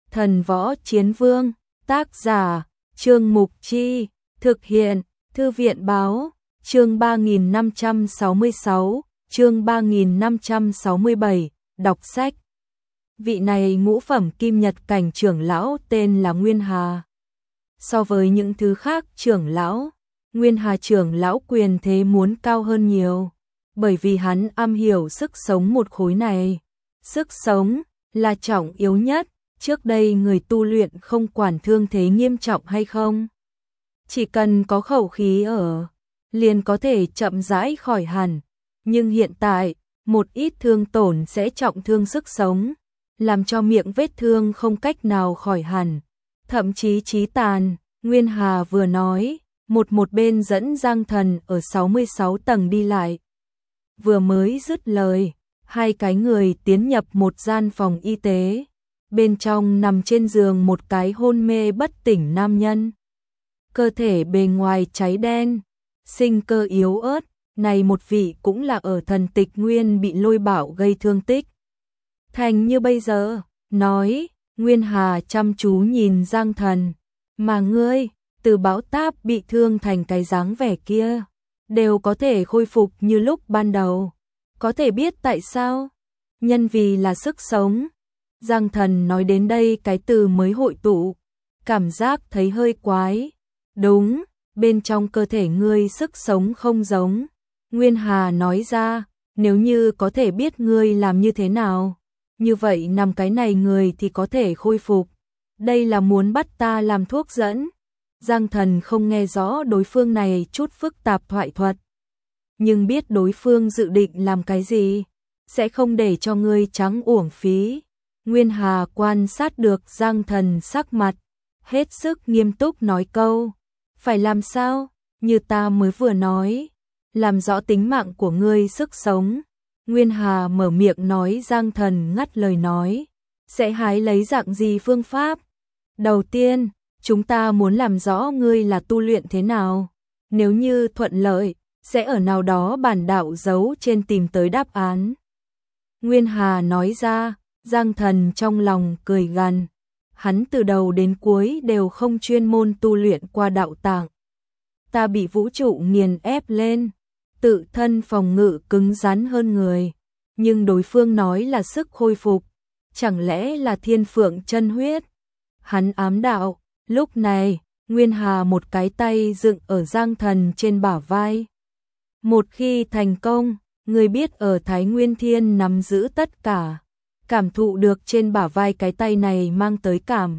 Thần Võ Chiến Vương, tác giả, Trương Mục Chi, thực hiện, Thư viện Báo, chương 3566, chương 3567, đọc sách. Vị này ngũ phẩm kim nhật cảnh trưởng lão tên là Nguyên Hà. So với những thứ khác trưởng lão, Nguyên Hà trưởng lão quyền thế muốn cao hơn nhiều, bởi vì hắn am hiểu sức sống một khối này. Sức sống là trọng yếu nhất, trước đây người tu luyện không quản thương thế nghiêm trọng hay không. Chỉ cần có khẩu khí ở, liền có thể chậm rãi khỏi hẳn. Nhưng hiện tại, một ít thương tổn sẽ trọng thương sức sống, làm cho miệng vết thương không cách nào khỏi hẳn, thậm chí chí tàn. Nguyên Hà vừa nói, một bên dẫn Giang Thần ở 66 tầng đi lại. Vừa mới dứt lời, hai cái người tiến nhập một gian phòng y tế. Bên trong nằm trên giường một cái hôn mê bất tỉnh nam nhân. Cơ thể bề ngoài cháy đen, sinh cơ yếu ớt, này một vị cũng là ở thần tịch nguyên bị lôi bạo gây thương tích. Thành như bây giờ, nói, Nguyên Hà chăm chú nhìn Giang Thần, mà ngươi, từ bão táp bị thương thành cái dáng vẻ kia, đều có thể khôi phục như lúc ban đầu. Có thể biết tại sao? Nhân vì là sức sống. Giang Thần nói đến đây cái từ mới hội tụ, cảm giác thấy hơi quái. Đúng, bên trong cơ thể ngươi sức sống không giống. Nguyên Hà nói ra, nếu như có thể biết ngươi làm như thế nào, như vậy nằm cái này người thì có thể khôi phục. Đây là muốn bắt ta làm thuốc dẫn. Giang Thần không nghe rõ đối phương này chút phức tạp thoại thuật, nhưng biết đối phương dự định làm cái gì, sẽ không để cho ngươi trắng uổng phí. Nguyên Hà quan sát được Giang Thần sắc mặt, hết sức nghiêm túc nói câu, phải làm sao, như ta mới vừa nói, làm rõ tính mạng của ngươi sức sống. Nguyên Hà mở miệng nói, Giang Thần ngắt lời nói, sẽ hái lấy dạng gì phương pháp? Đầu tiên, chúng ta muốn làm rõ ngươi là tu luyện thế nào, nếu như thuận lợi, sẽ ở nào đó bản đạo giấu trên tìm tới đáp án. Nguyên Hà nói ra. Giang Thần trong lòng cười gằn, hắn từ đầu đến cuối đều không chuyên môn tu luyện qua đạo tạng. Ta bị vũ trụ nghiền ép lên, tự thân phòng ngự cứng rắn hơn người, nhưng đối phương nói là sức khôi phục, chẳng lẽ là thiên phượng chân huyết? Hắn ám đạo. Lúc này, Nguyên Hà một cái tay dựng ở Giang Thần trên bả vai. Một khi thành công, người biết ở Thái Nguyên Thiên nắm giữ tất cả. Cảm thụ được trên bả vai cái tay này mang tới cảm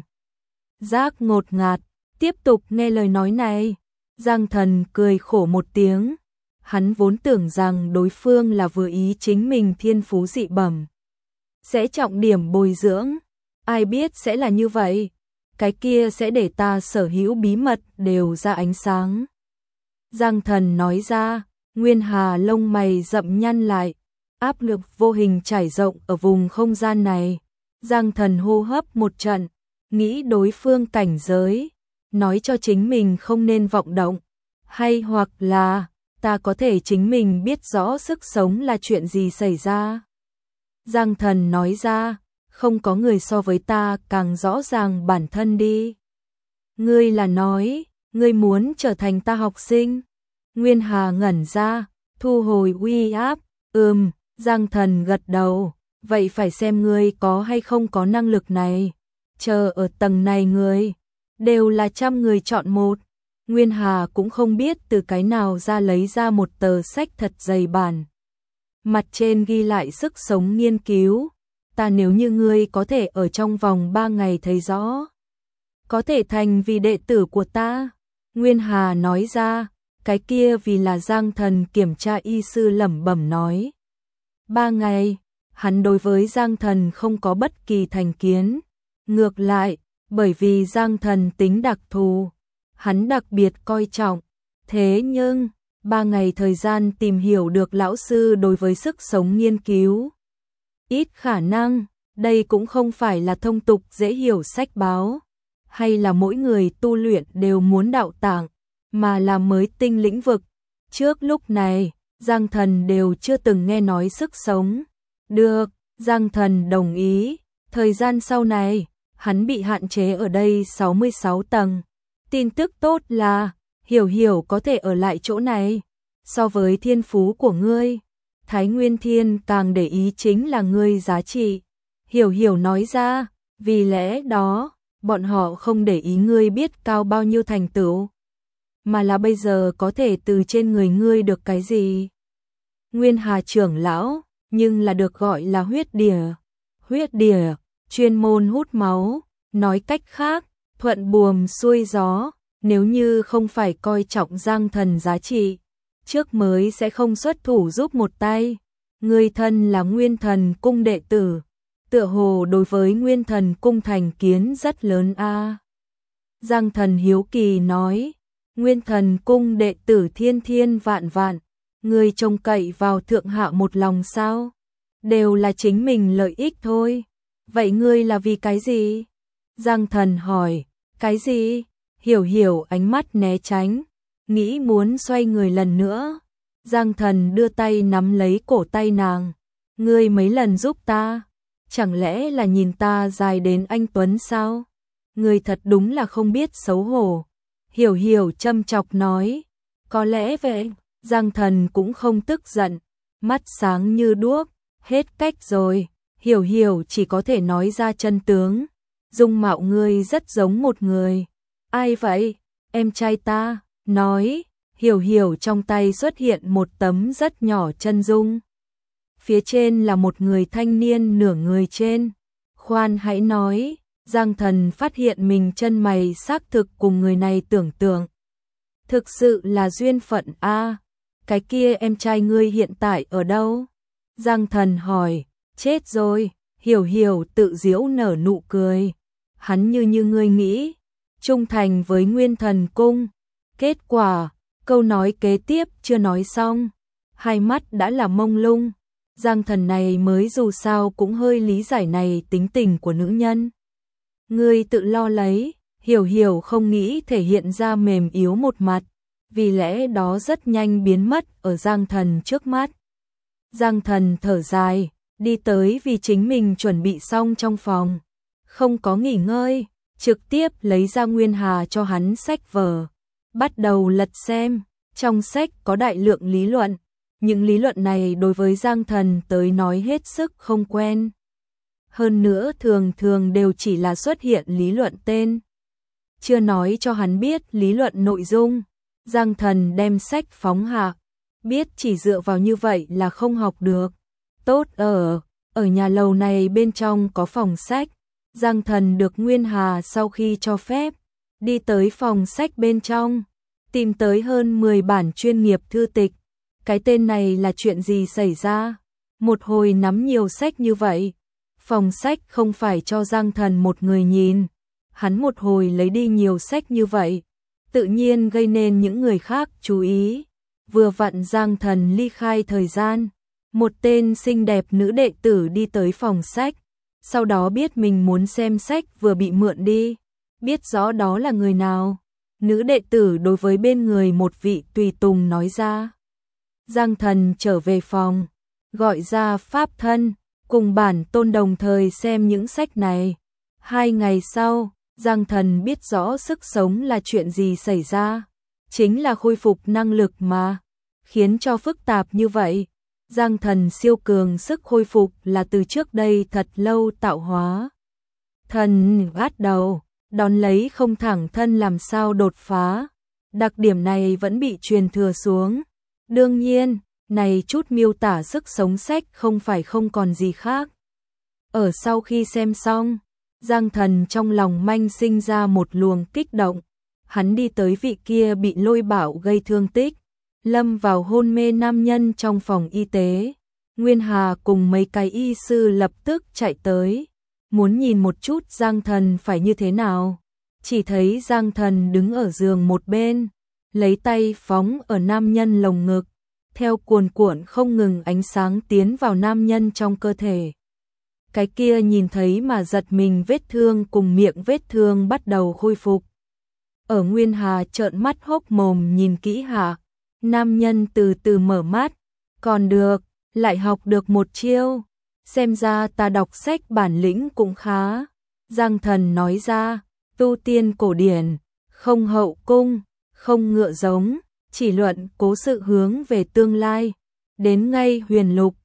giác ngột ngạt, tiếp tục nghe lời nói này. Giang Thần cười khổ một tiếng, hắn vốn tưởng rằng đối phương là vừa ý chính mình thiên phú dị bẩm, sẽ trọng điểm bồi dưỡng, ai biết sẽ là như vậy, cái kia sẽ để ta sở hữu bí mật đều ra ánh sáng. Giang Thần nói ra. Nguyên Hà lông mày rậm nhăn lại, áp lực vô hình trải rộng ở vùng không gian này. Giang Thần hô hấp một trận, nghĩ đối phương cảnh giới, nói cho chính mình không nên vọng động, hay hoặc là ta có thể chính mình biết rõ sức sống là chuyện gì xảy ra. Giang Thần nói ra, không có người so với ta càng rõ ràng bản thân đi. Ngươi là nói, ngươi muốn trở thành ta học sinh? Nguyên Hà ngẩn ra, thu hồi uy áp, Giang Thần gật đầu, vậy phải xem ngươi có hay không có năng lực này. Chờ ở tầng này người, đều là trăm người chọn một. Nguyên Hà cũng không biết từ cái nào ra lấy ra một tờ sách thật dày bản. Mặt trên ghi lại sức sống nghiên cứu, ta nếu như ngươi có thể ở trong vòng 3 ngày thấy rõ, có thể thành vì đệ tử của ta. Nguyên Hà nói ra, cái kia vì là Giang Thần kiểm tra y sư lẩm bẩm nói. 3 ngày, hắn đối với Giang Thần không có bất kỳ thành kiến. Ngược lại, bởi vì Giang Thần tính đặc thù, hắn đặc biệt coi trọng. Thế nhưng, 3 ngày thời gian tìm hiểu được lão sư đối với sức sống nghiên cứu. Ít khả năng, đây cũng không phải là thông tục dễ hiểu sách báo, hay là mỗi người tu luyện đều muốn đạo tạng, mà là mới tinh lĩnh vực. Trước lúc này, Giang Thần đều chưa từng nghe nói sức sống. Được, Giang Thần đồng ý. Thời gian sau này, hắn bị hạn chế ở đây 66 tầng. Tin tức tốt là, Hiểu Hiểu có thể ở lại chỗ này. So với thiên phú của ngươi, Thái Nguyên Thiên càng để ý chính là ngươi giá trị. Hiểu Hiểu nói ra, vì lẽ đó, bọn họ không để ý ngươi biết cao bao nhiêu thành tựu, mà là bây giờ có thể từ trên người ngươi được cái gì. Nguyên Hà trưởng lão, nhưng là được gọi là huyết đỉa. Huyết đỉa, chuyên môn hút máu, nói cách khác, thuận buồm xuôi gió, nếu như không phải coi trọng Giang Thần giá trị, trước mới sẽ không xuất thủ giúp một tay. Ngươi thân là Nguyên Thần cung đệ tử, tựa hồ đối với Nguyên Thần cung thành kiến rất lớn a. Giang Thần hiếu kỳ nói, Nguyên Thần cung đệ tử thiên thiên vạn vạn, ngươi trông cậy vào thượng hạ một lòng sao? Đều là chính mình lợi ích thôi. Vậy ngươi là vì cái gì? Giang Thần hỏi, cái gì? Hiểu Hiểu ánh mắt né tránh, nghĩ muốn xoay người lần nữa. Giang Thần đưa tay nắm lấy cổ tay nàng, ngươi mấy lần giúp ta, chẳng lẽ là nhìn ta dài đến anh Tuấn sao? Ngươi thật đúng là không biết xấu hổ. Hiểu Hiểu châm chọc nói, có lẽ vậy. Giang Thần cũng không tức giận, mắt sáng như đuốc, hết cách rồi. Hiểu Hiểu chỉ có thể nói ra chân tướng, dung mạo ngươi rất giống một người. Ai vậy? Em trai ta. Nói, Hiểu Hiểu trong tay xuất hiện một tấm rất nhỏ chân dung. Phía trên là một người thanh niên nửa người trên. Khoan hãy nói, Giang Thần phát hiện mình chân mày xác thực cùng người này tưởng tượng. Thực sự là duyên phận a. Cái kia em trai ngươi hiện tại ở đâu? Giang Thần hỏi, chết rồi. Hiểu Hiểu tự giễu nở nụ cười. Hắn như ngươi nghĩ, trung thành với Nguyên Thần cung. Kết quả, câu nói kế tiếp chưa nói xong, hai mắt đã là mông lung. Giang Thần này mới dù sao cũng hơi lý giải này tính tình của nữ nhân. Ngươi tự lo lấy. Hiểu Hiểu không nghĩ thể hiện ra mềm yếu một mặt, vì lẽ đó rất nhanh biến mất ở Giang Thần trước mắt. Giang Thần thở dài, đi tới vì chính mình chuẩn bị xong trong phòng, không có nghỉ ngơi, trực tiếp lấy ra Nguyên Hà cho hắn sách vở, bắt đầu lật xem. Trong sách có đại lượng lý luận, những lý luận này đối với Giang Thần tới nói hết sức không quen. Hơn nữa thường thường đều chỉ là xuất hiện lý luận tên, chưa nói cho hắn biết lý luận nội dung. Giang Thần đem sách phóng hạ, biết chỉ dựa vào như vậy là không học được. Tốt ở nhà lầu này bên trong có phòng sách. Giang Thần được Nguyên Hà sau khi cho phép, đi tới phòng sách bên trong, tìm tới hơn 10 bản chuyên nghiệp thư tịch. Cái tên này là chuyện gì xảy ra? Một hồi nắm nhiều sách như vậy. Phòng sách không phải cho Giang Thần một người nhìn, hắn một hồi lấy đi nhiều sách như vậy, tự nhiên gây nên những người khác chú ý. Vừa vặn Giang Thần ly khai thời gian, một tên xinh đẹp nữ đệ tử đi tới phòng sách, sau đó biết mình muốn xem sách vừa bị mượn đi, biết rõ đó là người nào. Nữ đệ tử đối với bên người một vị tùy tùng nói ra. Giang Thần trở về phòng, gọi ra pháp thân, cùng bản tôn đồng thời xem những sách này. 2 ngày sau, Giang Thần biết rõ sức sống là chuyện gì xảy ra, chính là khôi phục năng lực mà, khiến cho phức tạp như vậy. Giang Thần siêu cường sức khôi phục là từ trước đây thật lâu tạo hóa. Thần bắt đầu, đón lấy không thẳng thân làm sao đột phá. Đặc điểm này vẫn bị truyền thừa xuống. Đương nhiên, này chút miêu tả sức sống sách không phải không còn gì khác. Ở sau khi xem xong, Giang Thần trong lòng manh sinh ra một luồng kích động. Hắn đi tới vị kia bị lôi bạo gây thương tích, lâm vào hôn mê nam nhân trong phòng y tế. Nguyên Hà cùng mấy cái y sư lập tức chạy tới, muốn nhìn một chút Giang Thần phải như thế nào. Chỉ thấy Giang Thần đứng ở giường một bên, lấy tay phóng ở nam nhân lồng ngực, theo cuồn cuộn không ngừng ánh sáng tiến vào nam nhân trong cơ thể. Cái kia nhìn thấy mà giật mình, vết thương cùng miệng vết thương bắt đầu khôi phục. Ở Nguyên Hà trợn mắt hốc mồm nhìn kỹ hạ, nam nhân từ từ mở mắt, còn được, lại học được một chiêu, xem ra ta đọc sách bản lĩnh cũng khá. Giang Thần nói ra, tu tiên cổ điển, không hậu cung, không ngựa giống, chỉ luận cố sự hướng về tương lai. Đến ngay huyền lục,